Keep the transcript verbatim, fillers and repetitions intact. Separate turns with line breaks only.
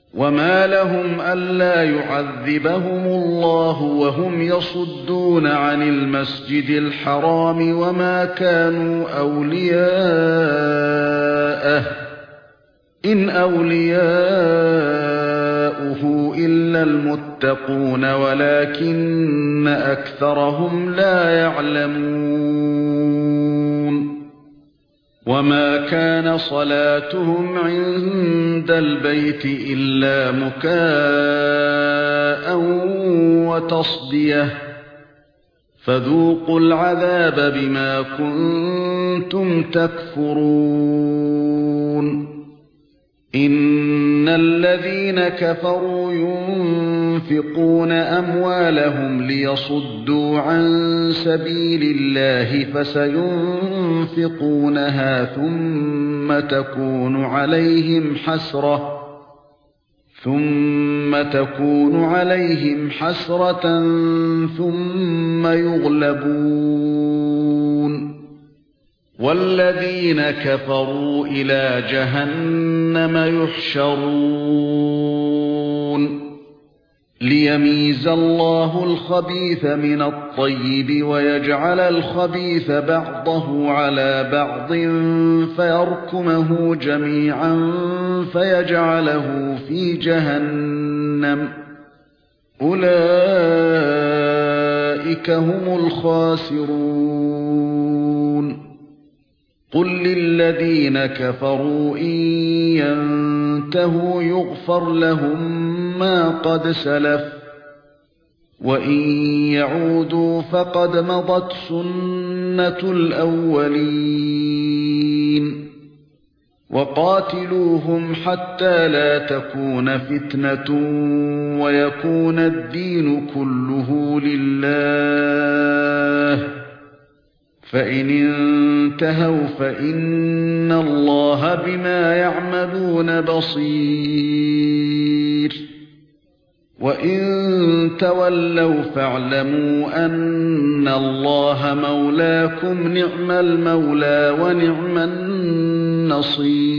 وما لهم ألا يعذبهم الله وهم يصدون عن المسجد الحرام وما كانوا أولياءه إن أولياؤه إلا المتقون ولكن أكثرهم لا يعلمون وما كان صلاتهم عند البيت إلا مكاء وتصدية فذوقوا العذاب بما كنتم تكفرون إن الذين كفروا ينفقون أموالهم ليصدوا عن سبيل الله فسينفقونها ثم تكون عليهم حسرة ثم تكون عليهم حسرة ثم يغلبون والذين كفروا إلى جهنم يحشرون ليميز الله الخبيث من الطيب ويجعل الخبيث بعضه على بعض فيركمه جميعا فيجعله في جهنم أولئك هم الخاسرون قل للذين كفروا إن ينتهوا يغفر لهم ما قد سلف وإن يعودوا فقد مضت سنة الأولين وقاتلوهم حتى لا تكون فتنة ويكون الدين كله لله فإن انتهوا فإن الله بما يعملون بصير وإن تولوا فاعلموا أن الله مولاكم نعم المولى ونعم النصير